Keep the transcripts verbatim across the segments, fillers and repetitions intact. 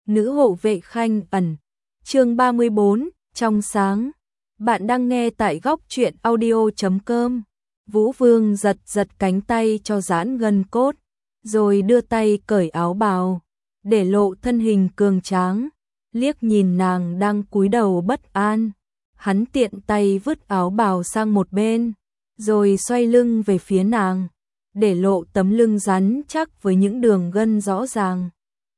Nữ hộ vệ Khanh Ẩn. Chương ba mươi bốn, trong sáng. Bạn đang nghe tại góc truyện audio chấm com. Vũ Vương giật giật cánh tay cho giãn gân cốt, rồi đưa tay cởi áo bào, để lộ thân hình cường tráng. Liếc nhìn nàng đang cúi đầu bất an, hắn tiện tay vứt áo bào sang một bên, rồi xoay lưng về phía nàng, để lộ tấm lưng rắn chắc với những đường gân rõ ràng.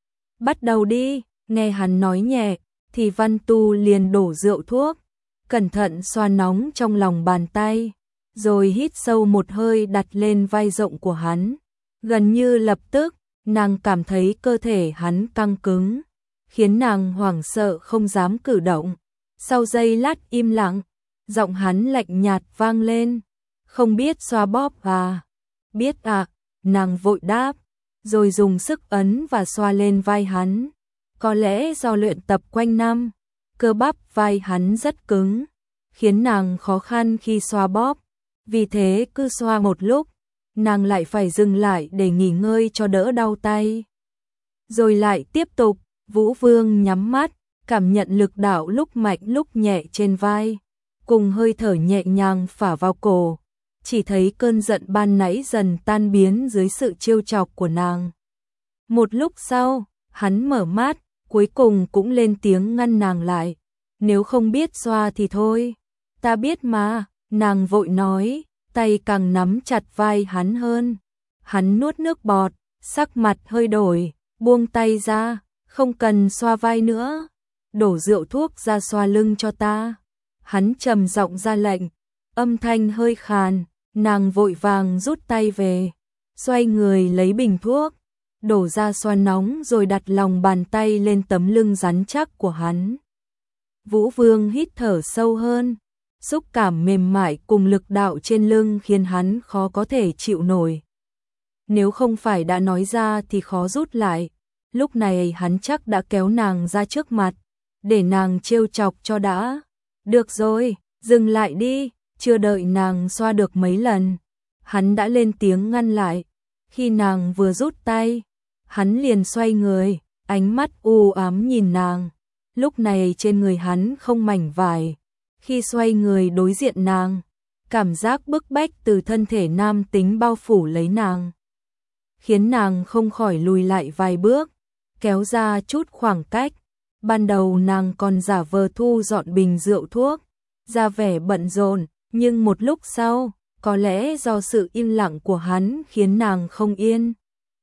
Bắt đầu đi, nghe hắn nói nhẹ, thì Văn Tu liền đổ rượu thuốc, cẩn thận xoa nóng trong lòng bàn tay, rồi hít sâu một hơi đặt lên vai rộng của hắn. Gần như lập tức, nàng cảm thấy cơ thể hắn căng cứng, khiến nàng hoảng sợ không dám cử động. Sau giây lát im lặng, giọng hắn lạnh nhạt vang lên, không biết xoa bóp à? Biết ạ, à, nàng vội đáp, rồi dùng sức ấn và xoa lên vai hắn. Có lẽ do luyện tập quanh năm, cơ bắp vai hắn rất cứng, khiến nàng khó khăn khi xoa bóp. Vì thế cứ xoa một lúc, nàng lại phải dừng lại để nghỉ ngơi cho đỡ đau tay. Rồi lại tiếp tục. Vũ Vương nhắm mắt, cảm nhận lực đạo lúc mạnh lúc nhẹ trên vai, cùng hơi thở nhẹ nhàng phả vào cổ. Chỉ thấy cơn giận ban nãy dần tan biến dưới sự trêu chọc của nàng. Một lúc sau, hắn mở mắt, cuối cùng cũng lên tiếng ngăn nàng lại. Nếu không biết xoa thì thôi. Ta biết mà, nàng vội nói, tay càng nắm chặt vai hắn hơn. Hắn nuốt nước bọt, sắc mặt hơi đổi, buông tay ra. Không cần xoa vai nữa, đổ rượu thuốc ra xoa lưng cho ta. Hắn trầm giọng ra lệnh, âm thanh hơi khàn, nàng vội vàng rút tay về, xoay người lấy bình thuốc, đổ ra xoa nóng rồi đặt lòng bàn tay lên tấm lưng rắn chắc của hắn. Vũ Vương hít thở sâu hơn, xúc cảm mềm mại cùng lực đạo trên lưng khiến hắn khó có thể chịu nổi. Nếu không phải đã nói ra thì khó rút lại. Lúc này hắn chắc đã kéo nàng ra trước mặt, để nàng trêu chọc cho đã. Được rồi, dừng lại đi, chưa đợi nàng xoa được mấy lần. Hắn đã lên tiếng ngăn lại. Khi nàng vừa rút tay, hắn liền xoay người, ánh mắt u ám nhìn nàng. Lúc này trên người hắn không mảnh vải. Khi xoay người đối diện nàng, cảm giác bức bách từ thân thể nam tính bao phủ lấy nàng, khiến nàng không khỏi lùi lại vài bước, kéo ra chút khoảng cách. Ban đầu nàng còn giả vờ thu dọn bình rượu thuốc, ra vẻ bận rộn, nhưng một lúc sau, có lẽ do sự im lặng của hắn khiến nàng không yên.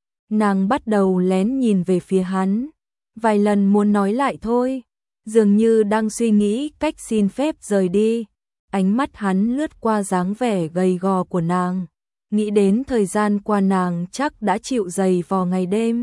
Nàng bắt đầu lén nhìn về phía hắn, vài lần muốn nói lại thôi, dường như đang suy nghĩ cách xin phép rời đi. Ánh mắt hắn lướt qua dáng vẻ gầy gò của nàng, nghĩ đến thời gian qua nàng chắc đã chịu dày vò ngày đêm.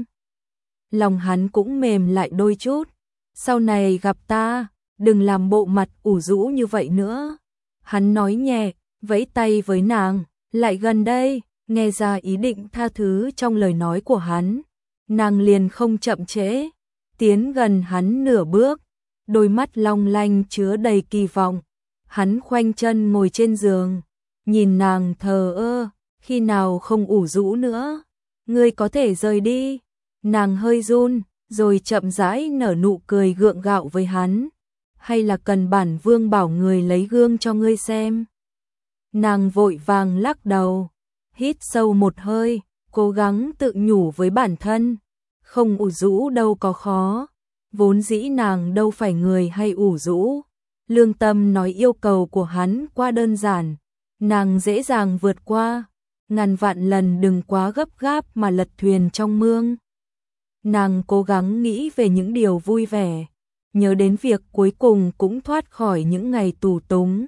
Lòng hắn cũng mềm lại đôi chút. Sau này gặp ta, đừng làm bộ mặt ủ rũ như vậy nữa. Hắn nói nhẹ, vẫy tay với nàng, lại gần đây, nghe ra ý định tha thứ trong lời nói của hắn. Nàng liền không chậm trễ, tiến gần hắn nửa bước, đôi mắt long lanh chứa đầy kỳ vọng. Hắn khoanh chân ngồi trên giường, nhìn nàng thờ ơ, khi nào không ủ rũ nữa, ngươi có thể rời đi. Nàng hơi run, rồi chậm rãi nở nụ cười gượng gạo với hắn. Hay là cần bản vương bảo người lấy gương cho ngươi xem? Nàng vội vàng lắc đầu, hít sâu một hơi, cố gắng tự nhủ với bản thân. Không ủ rũ đâu có khó, vốn dĩ nàng đâu phải người hay ủ rũ. Lương tâm nói yêu cầu của hắn quá đơn giản, nàng dễ dàng vượt qua. Ngàn vạn lần đừng quá gấp gáp mà lật thuyền trong mương. Nàng cố gắng nghĩ về những điều vui vẻ, nhớ đến việc cuối cùng cũng thoát khỏi những ngày tù túng.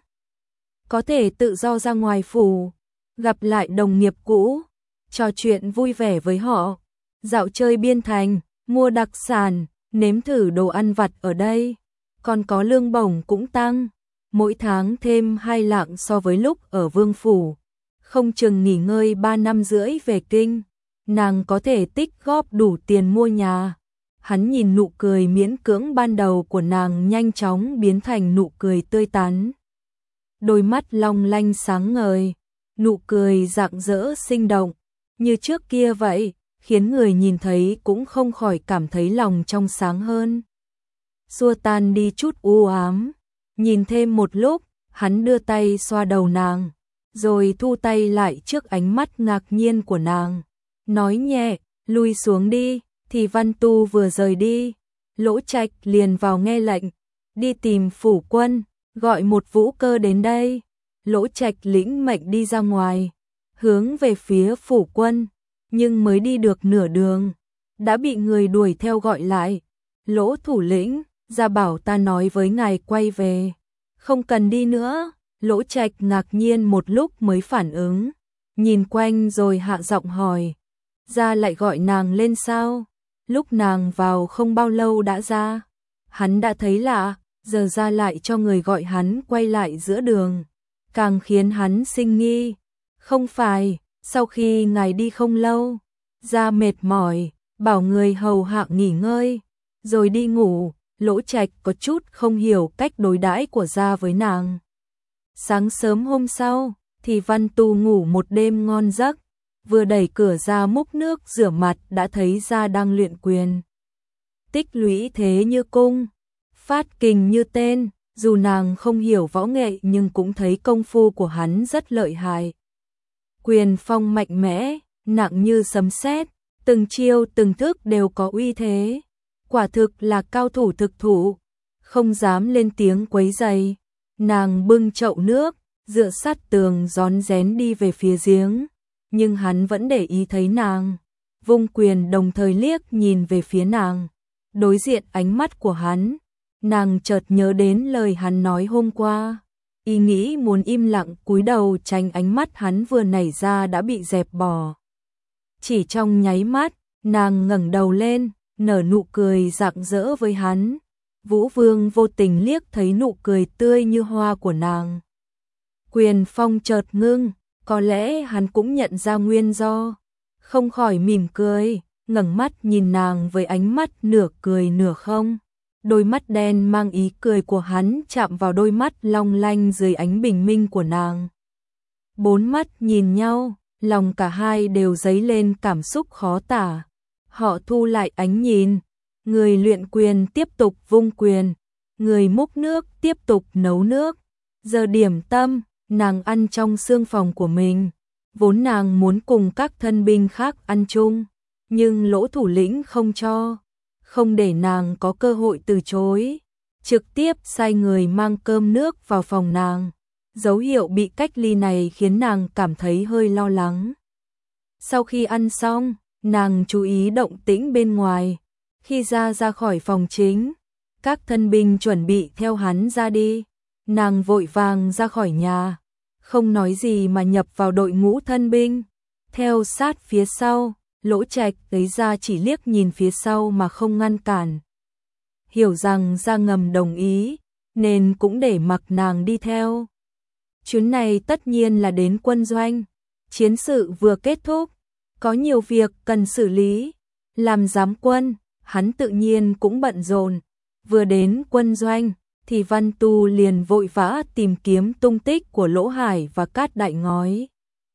Có thể tự do ra ngoài phủ, gặp lại đồng nghiệp cũ, trò chuyện vui vẻ với họ, dạo chơi biên thành, mua đặc sản, nếm thử đồ ăn vặt ở đây. Còn có lương bổng cũng tăng, mỗi tháng thêm hai lạng so với lúc ở vương phủ. Không chừng nghỉ ngơi ba năm rưỡi về kinh, nàng có thể tích góp đủ tiền mua nhà. Hắn nhìn nụ cười miễn cưỡng ban đầu của nàng nhanh chóng biến thành nụ cười tươi tắn. Đôi mắt long lanh sáng ngời, nụ cười rạng rỡ sinh động, như trước kia vậy. khiến người nhìn thấy cũng không khỏi cảm thấy lòng trong sáng hơn. Xua tan đi chút u ám, nhìn thêm một lúc, hắn đưa tay xoa đầu nàng, rồi thu tay lại trước ánh mắt ngạc nhiên của nàng, nói nhẹ, lui xuống đi. Thì Văn Tu vừa rời đi, Lỗ Trạch liền vào nghe lệnh, đi tìm phủ quân, gọi một vũ cơ đến đây. Lỗ Trạch lĩnh mệnh đi ra ngoài, hướng về phía phủ quân, nhưng mới đi được nửa đường, đã bị người đuổi theo gọi lại. Lỗ thủ lĩnh, ra bảo ta nói với ngài quay về, không cần đi nữa. Lỗ Trạch ngạc nhiên một lúc mới phản ứng, nhìn quanh rồi hạ giọng hỏi, ra lại gọi nàng lên sao? Lúc nàng vào không bao lâu đã ra, hắn đã thấy lạ, giờ ra lại cho người gọi hắn quay lại giữa đường, càng khiến hắn sinh nghi. Không phải, sau khi ngài đi không lâu, ra mệt mỏi, bảo người hầu hạ nghỉ ngơi, rồi đi ngủ. Lỗ Trạch có chút không hiểu cách đối đãi của gia với nàng. Sáng sớm hôm sau, thì Văn Tu ngủ một đêm ngon giấc, vừa đẩy cửa ra múc nước rửa mặt đã thấy gia đang luyện quyền. Tích lũy thế như cung, phát kình như tên, dù nàng không hiểu võ nghệ nhưng cũng thấy công phu của hắn rất lợi hại. Quyền phong mạnh mẽ, nặng như sấm sét, từng chiêu từng thức đều có uy thế. Quả thực là cao thủ thực thụ, không dám lên tiếng quấy rầy. Nàng bưng chậu nước, dựa sát tường rón rén đi về phía giếng, nhưng hắn vẫn để ý thấy nàng, vung quyền đồng thời liếc nhìn về phía nàng. Đối diện ánh mắt của hắn, nàng chợt nhớ đến lời hắn nói hôm qua, ý nghĩ muốn im lặng cúi đầu tránh ánh mắt hắn vừa nảy ra đã bị dẹp bỏ. Chỉ trong nháy mắt, nàng ngẩng đầu lên, nở nụ cười rạng rỡ với hắn. Vũ Vương vô tình liếc thấy nụ cười tươi như hoa của nàng. Quyền phong chợt ngưng, có lẽ hắn cũng nhận ra nguyên do, không khỏi mỉm cười, ngẩng mắt nhìn nàng với ánh mắt nửa cười nửa không. Đôi mắt đen mang ý cười của hắn chạm vào đôi mắt long lanh dưới ánh bình minh của nàng. Bốn mắt nhìn nhau, lòng cả hai đều dấy lên cảm xúc khó tả. Họ thu lại ánh nhìn, người luyện quyền tiếp tục vung quyền, người múc nước tiếp tục nấu nước. Giờ điểm tâm, nàng ăn trong xương phòng của mình, vốn nàng muốn cùng các thân binh khác ăn chung, nhưng Lỗ thủ lĩnh không cho, không để nàng có cơ hội từ chối, trực tiếp sai người mang cơm nước vào phòng nàng. Dấu hiệu bị cách ly này khiến nàng cảm thấy hơi lo lắng. Sau khi ăn xong, nàng chú ý động tĩnh bên ngoài. Khi ra ra khỏi phòng chính, các thân binh chuẩn bị theo hắn ra đi. Nàng vội vàng ra khỏi nhà, không nói gì mà nhập vào đội ngũ thân binh. Theo sát phía sau, Lỗ Trạch thấy ra chỉ liếc nhìn phía sau mà không ngăn cản. Hiểu rằng ra ngầm đồng ý, nên cũng để mặc nàng đi theo. Chuyến này tất nhiên là đến quân doanh. Chiến sự vừa kết thúc, có nhiều việc cần xử lý. Làm giám quân, hắn tự nhiên cũng bận rộn. Vừa đến quân doanh, thì Văn Tu liền vội vã tìm kiếm tung tích của Lỗ Hải và Cát Đại Ngói.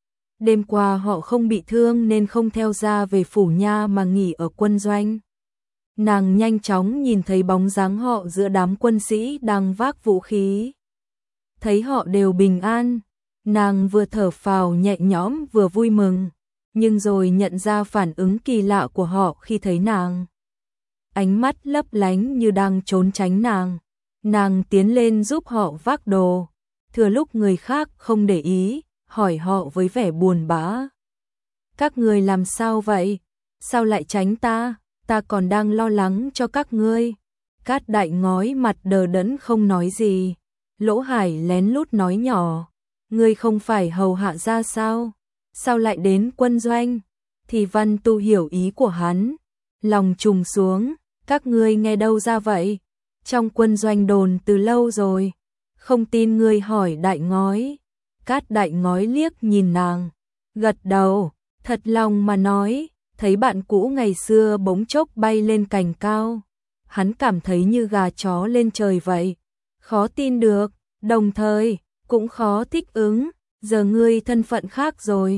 Đêm qua họ không bị thương nên không theo ra về phủ nha mà nghỉ ở quân doanh. Nàng nhanh chóng nhìn thấy bóng dáng họ giữa đám quân sĩ đang vác vũ khí. Thấy họ đều bình an, nàng vừa thở phào nhẹ nhõm vừa vui mừng, nhưng rồi nhận ra phản ứng kỳ lạ của họ khi thấy nàng. Ánh mắt lấp lánh như đang trốn tránh nàng. Nàng tiến lên giúp họ vác đồ, thừa lúc người khác không để ý, hỏi họ với vẻ buồn bã. Các người làm sao vậy? Sao lại tránh ta? Ta còn đang lo lắng cho các ngươi. Cát Đại Ngói mặt đờ đẫn không nói gì. Lỗ Hải lén lút nói nhỏ, ngươi không phải hầu hạ ra sao? Sao lại đến quân doanh? Thì Văn Tu hiểu ý của hắn, lòng trùng xuống, các ngươi nghe đâu ra vậy? Trong quân doanh đồn từ lâu rồi, không tin ngươi hỏi Đại Ngói. Cát Đại Ngói liếc nhìn nàng, gật đầu, thật lòng mà nói, thấy bạn cũ ngày xưa bỗng chốc bay lên cành cao. Hắn cảm thấy như gà chó lên trời vậy, khó tin được, đồng thời cũng khó thích ứng, giờ ngươi thân phận khác rồi,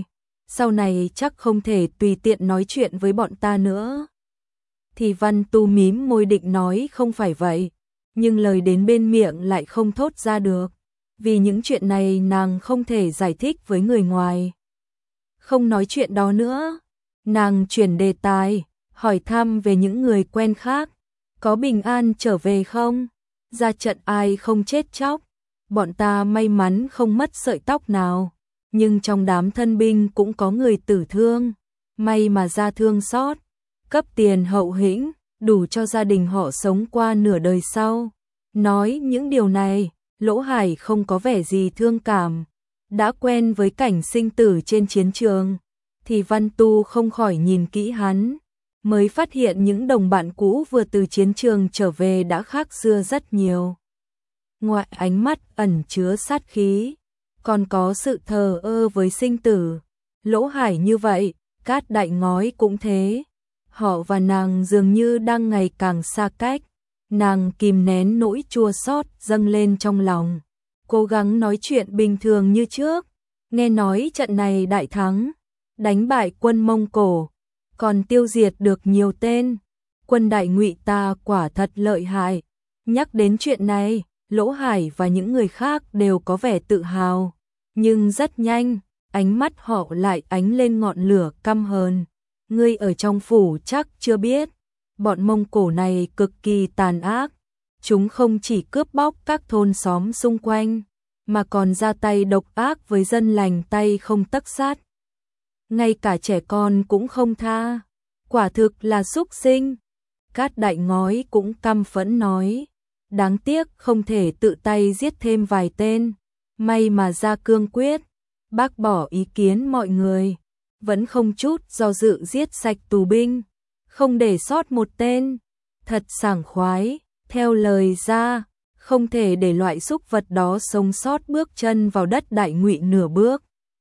sau này chắc không thể tùy tiện nói chuyện với bọn ta nữa. Thì Văn Tu mím môi định nói không phải vậy, nhưng lời đến bên miệng lại không thốt ra được, vì những chuyện này nàng không thể giải thích với người ngoài. Không nói chuyện đó nữa, nàng chuyển đề tài, hỏi thăm về những người quen khác, có bình an trở về không, ra trận ai không chết chóc. Bọn ta may mắn không mất sợi tóc nào, nhưng trong đám thân binh cũng có người tử thương, may mà ra thương xót, cấp tiền hậu hĩnh, đủ cho gia đình họ sống qua nửa đời sau. Nói những điều này, Lỗ Hải không có vẻ gì thương cảm, đã quen với cảnh sinh tử trên chiến trường, thì Văn Tu không khỏi nhìn kỹ hắn, mới phát hiện những đồng bạn cũ vừa từ chiến trường trở về đã khác xưa rất nhiều. Ngoài ánh mắt ẩn chứa sát khí, còn có sự thờ ơ với sinh tử. Lỗ Hải như vậy, Cát Đại Ngói cũng thế. Họ và nàng dường như đang ngày càng xa cách. Nàng kìm nén nỗi chua xót dâng lên trong lòng, cố gắng nói chuyện bình thường như trước. Nghe nói trận này đại thắng, đánh bại quân Mông Cổ, còn tiêu diệt được nhiều tên. Quân Đại Ngụy ta quả thật lợi hại. Nhắc đến chuyện này, Lỗ Hải và những người khác đều có vẻ tự hào, nhưng rất nhanh, ánh mắt họ lại ánh lên ngọn lửa căm hờn. Ngươi ở trong phủ chắc chưa biết, bọn Mông Cổ này cực kỳ tàn ác, chúng không chỉ cướp bóc các thôn xóm xung quanh, mà còn ra tay độc ác với dân lành tay không tấc sắt. Ngay cả trẻ con cũng không tha, quả thực là súc sinh. Cát Đại Ngói cũng căm phẫn nói. Đáng tiếc không thể tự tay giết thêm vài tên, may mà ra cương quyết, bác bỏ ý kiến mọi người, vẫn không chút do dự giết sạch tù binh, không để sót một tên, thật sảng khoái. Theo lời ra, không thể để loại súc vật đó sống sót bước chân vào đất Đại Ngụy nửa bước.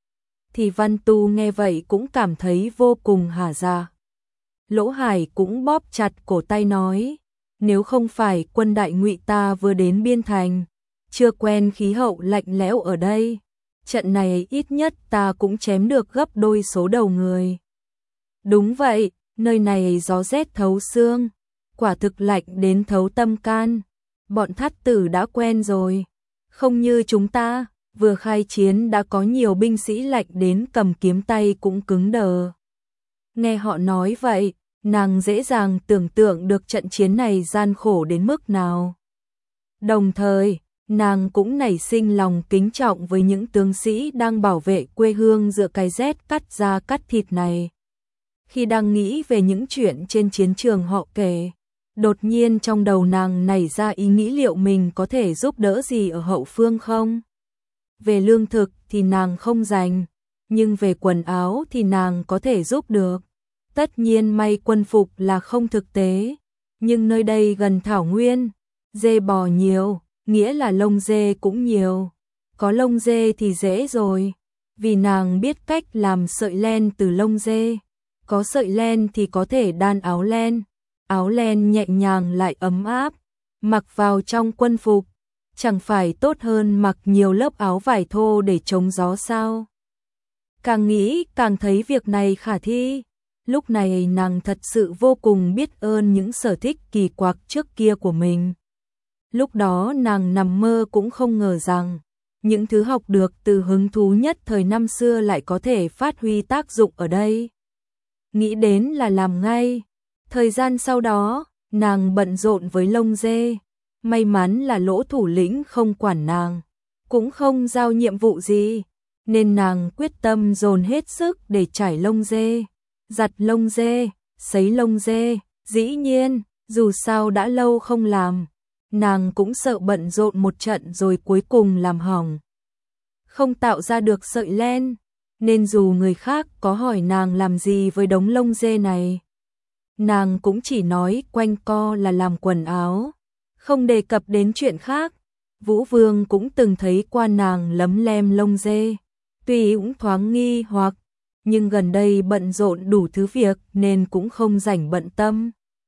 Thì Văn Tu nghe vậy cũng cảm thấy vô cùng hả dạ. Lỗ Hải cũng bóp chặt cổ tay nói. Nếu không phải quân Đại Ngụy ta vừa đến biên thành, chưa quen khí hậu lạnh lẽo ở đây, trận này ít nhất ta cũng chém được gấp đôi số đầu người. Đúng vậy, nơi này gió rét thấu xương, quả thực lạnh đến thấu tâm can. Bọn Thát Tử đã quen rồi, không như chúng ta, vừa khai chiến đã có nhiều binh sĩ lạnh đến cầm kiếm tay cũng cứng đờ. Nghe họ nói vậy, nàng dễ dàng tưởng tượng được trận chiến này gian khổ đến mức nào. Đồng thời, nàng cũng nảy sinh lòng kính trọng với những tướng sĩ đang bảo vệ quê hương giữa cái rét cắt da cắt thịt này. Khi đang nghĩ về những chuyện trên chiến trường họ kể, đột nhiên trong đầu nàng nảy ra ý nghĩ liệu mình có thể giúp đỡ gì ở hậu phương không? Về lương thực thì nàng không dành, nhưng về quần áo thì nàng có thể giúp được. Tất nhiên may quân phục là không thực tế, nhưng nơi đây gần thảo nguyên, dê bò nhiều, nghĩa là lông dê cũng nhiều. Có lông dê thì dễ rồi, vì nàng biết cách làm sợi len từ lông dê. Có sợi len thì có thể đan áo len, áo len nhẹ nhàng lại ấm áp, mặc vào trong quân phục, chẳng phải tốt hơn mặc nhiều lớp áo vải thô để chống gió sao? Càng nghĩ càng thấy việc này khả thi. Lúc này nàng thật sự vô cùng biết ơn những sở thích kỳ quặc trước kia của mình. Lúc đó nàng nằm mơ cũng không ngờ rằng, những thứ học được từ hứng thú nhất thời năm xưa lại có thể phát huy tác dụng ở đây. Nghĩ đến là làm ngay. Thời gian sau đó, nàng bận rộn với lông dê. May mắn là Lỗ thủ lĩnh không quản nàng, cũng không giao nhiệm vụ gì, nên nàng quyết tâm dồn hết sức để trải lông dê, giặt lông dê, sấy lông dê. Dĩ nhiên, dù sao đã lâu không làm, nàng cũng sợ bận rộn một trận rồi cuối cùng làm hỏng, không tạo ra được sợi len, nên dù người khác có hỏi nàng làm gì với đống lông dê này, nàng cũng chỉ nói quanh co là làm quần áo, không đề cập đến chuyện khác. Vũ Vương cũng từng thấy qua nàng lấm lem lông dê, tuy cũng thoáng nghi hoặc, nhưng gần đây bận rộn đủ thứ việc nên cũng không rảnh bận tâm,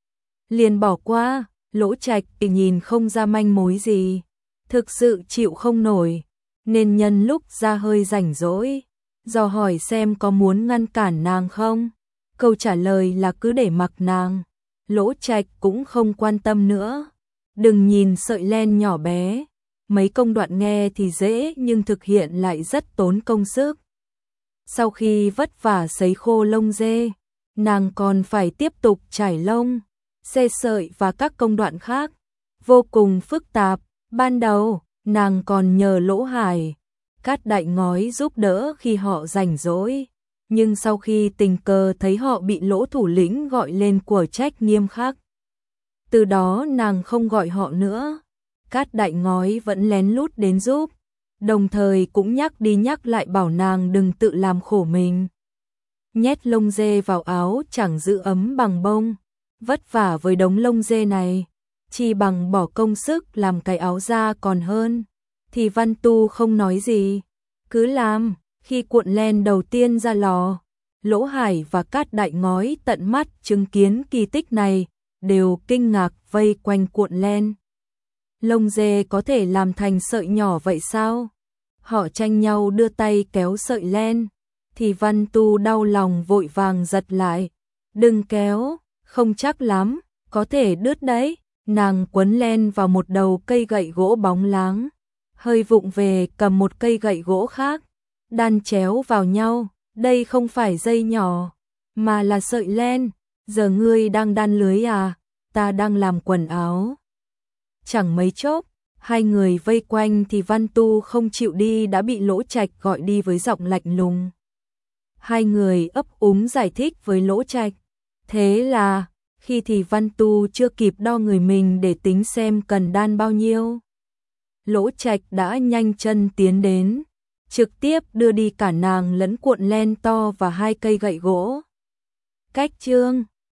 liền bỏ qua. Lỗ Trạch thì nhìn không ra manh mối gì, thực sự chịu không nổi, nên nhân lúc ra hơi rảnh rỗi, dò hỏi xem có muốn ngăn cản nàng không. Câu trả lời là cứ để mặc nàng. Lỗ Trạch cũng không quan tâm nữa. Đừng nhìn sợi len nhỏ bé, mấy công đoạn nghe thì dễ nhưng thực hiện lại rất tốn công sức. Sau khi vất vả sấy khô lông dê, nàng còn phải tiếp tục trải lông, xê sợi và các công đoạn khác, vô cùng phức tạp. Ban đầu, nàng còn nhờ Lỗ Hải, Cát Đại Ngói giúp đỡ khi họ rảnh rỗi, nhưng sau khi tình cờ thấy họ bị Lỗ thủ lĩnh gọi lên của trách nghiêm khắc, từ đó nàng không gọi họ nữa. Cát Đại Ngói vẫn lén lút đến giúp, đồng thời cũng nhắc đi nhắc lại bảo nàng đừng tự làm khổ mình. Nhét lông dê vào áo chẳng giữ ấm bằng bông, vất vả với đống lông dê này, chỉ bằng bỏ công sức làm cái áo da còn hơn. Thì Văn Tu không nói gì, cứ làm. Khi cuộn len đầu tiên ra lò, Lỗ Hải và Cát Đại Ngói tận mắt chứng kiến kỳ tích này, đều kinh ngạc vây quanh cuộn len. Lông dê có thể làm thành sợi nhỏ vậy sao? Họ tranh nhau đưa tay kéo sợi len, thì Văn Tu đau lòng vội vàng giật lại. Đừng kéo, không chắc lắm, có thể đứt đấy. Nàng quấn len vào một đầu cây gậy gỗ bóng láng, hơi vụng về cầm một cây gậy gỗ khác, đan chéo vào nhau. Đây không phải dây nhỏ, mà là sợi len. Giờ ngươi đang đan lưới à? Ta đang làm quần áo. Chẳng mấy chốc, hai người vây quanh thì Văn Tu không chịu đi đã bị Lỗ Trạch gọi đi với giọng lạnh lùng. Hai người ấp úng giải thích với Lỗ Trạch. Thế là, khi thì Văn Tu chưa kịp đo người mình để tính xem cần đan bao nhiêu, Lỗ Trạch đã nhanh chân tiến đến, trực tiếp đưa đi cả nàng lẫn cuộn len to và hai cây gậy gỗ. Cách chương